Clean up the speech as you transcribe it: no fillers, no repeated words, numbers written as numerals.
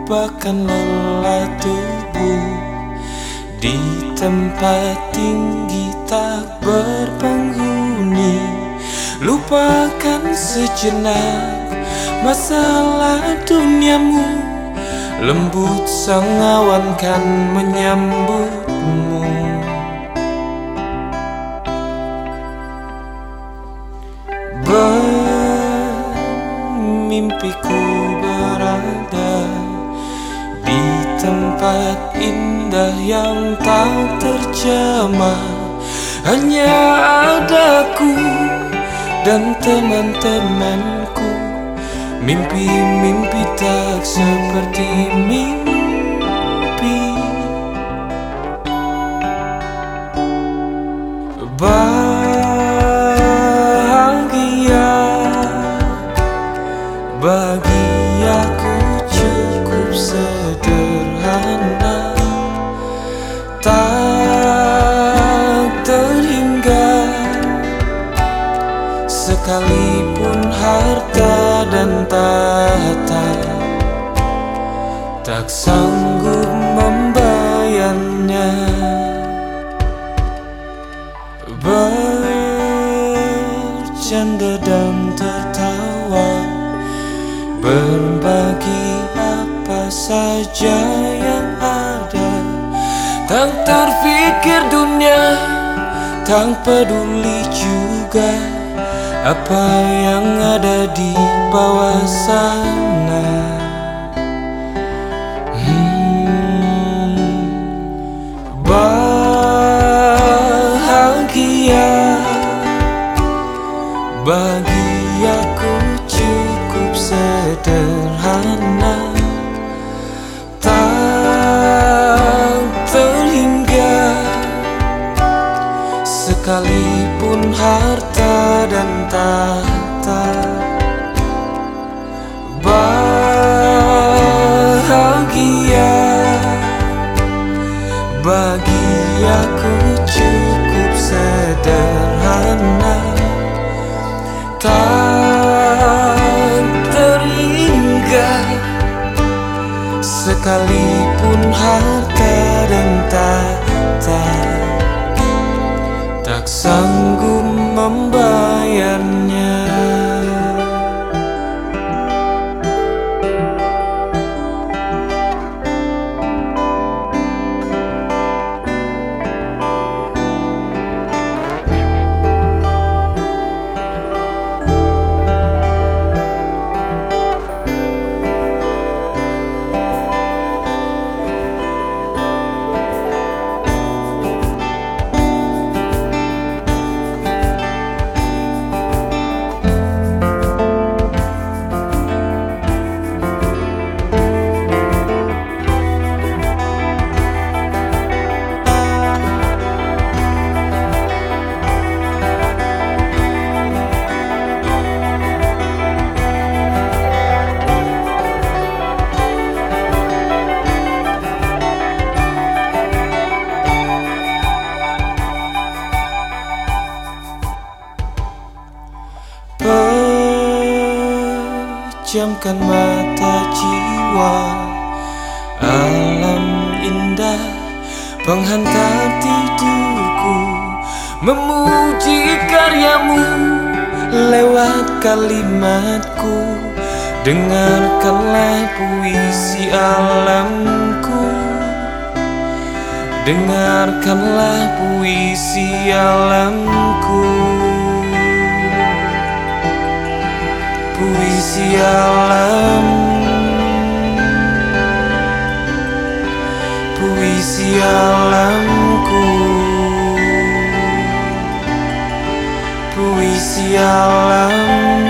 lupakan lelah tubuh di tempat tinggi tak berpenghuni. Lupakan sejenak masalah duniamu, lembut sang awan kan menyambutmu. Bermimpiku berada di tempat indah yang tak terjamah. Hanya adaku dan teman-temanku. Mimpi-mimpi tak seperti mimpi. Bahagia bagi aku cukup sederhana, tak terhingga sekalipun harta dan tahta tak sanggup membayarnya. Bercanda dan tertawa, berbagi apa saja yang ada, tak terfikir dunia, tak peduli juga apa yang ada di bawah sana. Bahagia bagi aku cukup sederhana, tak terhingga sekalipun harta dan tahta. Bahagia bagi aku cukup sederhana, tak terhingga sekalipun harta dan tahta tak sanggup membayarnya. Pejamkan mata jiwa, alam indah penghantar tidurku, memuji karyamu lewat kalimatku. Dengarkanlah puisi alamku, dengarkanlah puisi alamku. Puisi alam, puisi alamku, puisi alam.